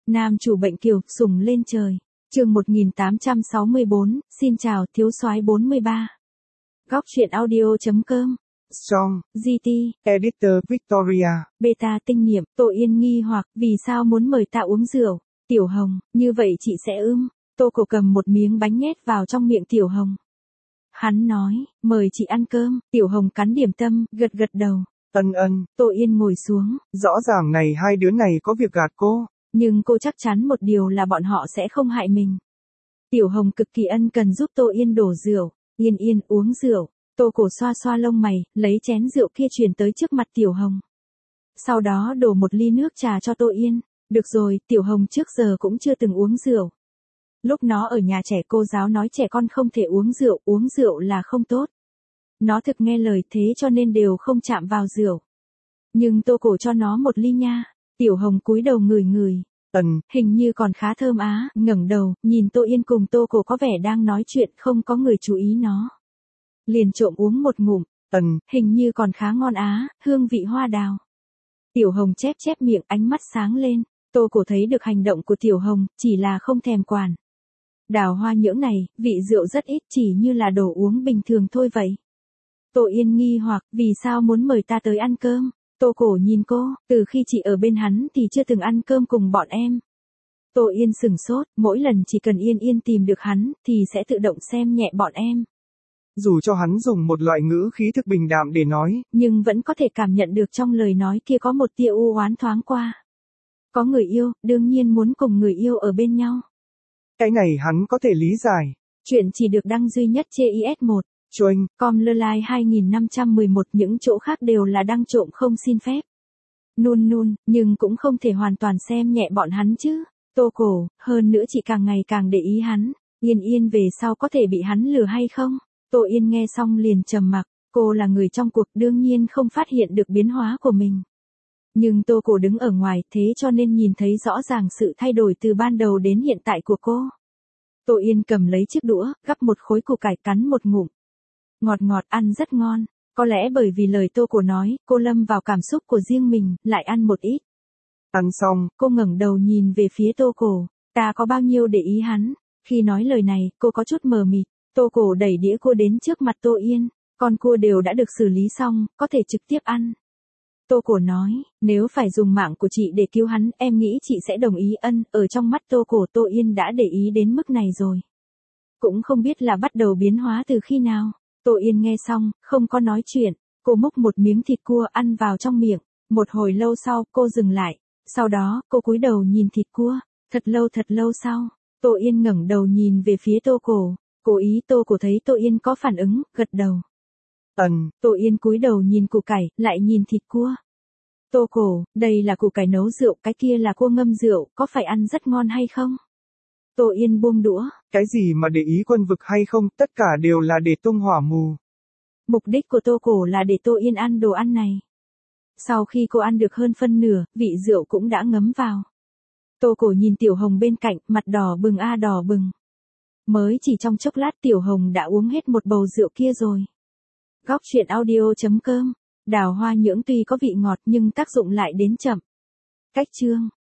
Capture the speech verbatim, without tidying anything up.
Nam chủ bệnh kiều, sủng lên trời. Chương một nghìn tám trăm sáu mươi bốn, xin chào, thiếu soái bốn mươi ba. Góc truyện audio.com. Strong, giê tê. Editor Victoria. Beta tinh nghiệm, Tô Yên nghi hoặc, vì sao muốn mời ta uống rượu? Tiểu Hồng, như vậy chị sẽ ưng. Tô Cổ cầm một miếng bánh nhét vào trong miệng Tiểu Hồng. Hắn nói, mời chị ăn cơm. Tiểu Hồng cắn điểm tâm, gật gật đầu. Ân ân. Tô Yên ngồi xuống. Rõ ràng này hai đứa này có việc gạt cô. Nhưng cô chắc chắn một điều là bọn họ sẽ không hại mình. Tiểu Hồng cực kỳ ân cần giúp Tô Yên đổ rượu. Yên Yên uống rượu. Tô Cổ xoa xoa lông mày, lấy chén rượu kia truyền tới trước mặt Tiểu Hồng. Sau đó đổ một ly nước trà cho Tô Yên. Được rồi, Tiểu Hồng trước giờ cũng chưa từng uống rượu. Lúc nó ở nhà trẻ cô giáo nói trẻ con không thể uống rượu, uống rượu là không tốt. Nó thực nghe lời thế cho nên đều không chạm vào rượu. Nhưng Tô Cổ cho nó một ly nha. Tiểu Hồng cúi đầu ngửi ngửi. Ừm, Hình như còn khá thơm á, ngẩng đầu, nhìn Tô Yên cùng Tô Cổ có vẻ đang nói chuyện không có người chú ý nó. Liền trộm uống một ngụm. ừm, Hình như còn khá ngon á, hương vị hoa đào. Tiểu Hồng chép chép miệng, ánh mắt sáng lên. Tô Cổ thấy được hành động của Tiểu Hồng, chỉ là không thèm quản. Đào hoa nhưỡng này, vị rượu rất ít, chỉ như là đồ uống bình thường thôi vậy. Tô Yên nghi hoặc, vì sao muốn mời ta tới ăn cơm? Tô Cổ nhìn cô, từ khi chị ở bên hắn thì chưa từng ăn cơm cùng bọn em. Tô Yên sửng sốt, mỗi lần chỉ cần Yên Yên tìm được hắn, thì sẽ tự động xem nhẹ bọn em. Dù cho hắn dùng một loại ngữ khí thực bình đạm để nói, Nhưng vẫn có thể cảm nhận được trong lời nói kia có một tia u oán thoáng qua. Có người yêu, đương nhiên muốn cùng người yêu ở bên nhau. cái này hắn có thể lý giải. Chuyện chỉ được đăng duy nhất trên i ét một. Choanh, Com Lơ Lai hai nghìn năm trăm mười một, những chỗ khác đều là đăng trộm không xin phép. Nun nun, nhưng cũng không thể hoàn toàn xem nhẹ bọn hắn chứ. Tô Cổ, hơn nữa chị càng ngày càng để ý hắn. Yên Yên về sau có thể bị hắn lừa hay không? Tô Yên nghe xong liền trầm mặc. Cô là người trong cuộc, đương nhiên không phát hiện được biến hóa của mình. Nhưng Tô Cổ đứng ở ngoài, thế cho nên nhìn thấy rõ ràng sự thay đổi từ ban đầu đến hiện tại của cô. Tô Yên cầm lấy chiếc đũa, gắp một khối củ cải, cắn một ngụm. Ngọt ngọt, ăn rất ngon. Có lẽ bởi vì lời Tô Cổ nói, cô lâm vào cảm xúc của riêng mình, lại ăn một ít. ăn xong, Cô ngẩng đầu nhìn về phía Tô Cổ. Ta có bao nhiêu để ý hắn? Khi nói lời này, cô có chút mờ mịt. Tô Cổ đẩy đĩa cua đến trước mặt Tô Yên. Con cua đều đã được xử lý xong, có thể trực tiếp ăn. Tô Cổ nói, nếu phải dùng mạng của chị để cứu hắn, em nghĩ chị sẽ đồng ý. Ân, ở trong mắt Tô Cổ, Tô Yên đã để ý đến mức này rồi. Cũng không biết là bắt đầu biến hóa từ khi nào. Tô Yên nghe xong, không có nói chuyện. Cô múc một miếng thịt cua ăn vào trong miệng. Một hồi lâu sau, cô dừng lại. Sau đó, cô cúi đầu nhìn thịt cua. Thật lâu thật lâu sau, Tô Yên ngẩng đầu nhìn về phía Tô Cổ. Cố ý Tô Cổ thấy Tô Yên có phản ứng, gật đầu. ừm, Tô Yên cúi đầu nhìn củ cải, lại nhìn thịt cua. Tô Cổ, đây là củ cải nấu rượu, cái kia là cua ngâm rượu, có phải ăn rất ngon hay không? Tô Yên buông đũa. cái gì mà để ý quân vực hay không, tất cả đều là để tung hỏa mù. Mục đích của Tô Cổ là để Tô Yên ăn đồ ăn này. Sau khi cô ăn được hơn phân nửa, vị rượu cũng đã ngấm vào. Tô Cổ nhìn Tiểu Hồng bên cạnh, mặt đỏ bừng a đỏ bừng. Mới chỉ trong chốc lát Tiểu Hồng đã uống hết một bầu rượu kia rồi. Góc truyện audio.com. Đào hoa nhưỡng tuy có vị ngọt nhưng tác dụng lại đến chậm. Cách chương.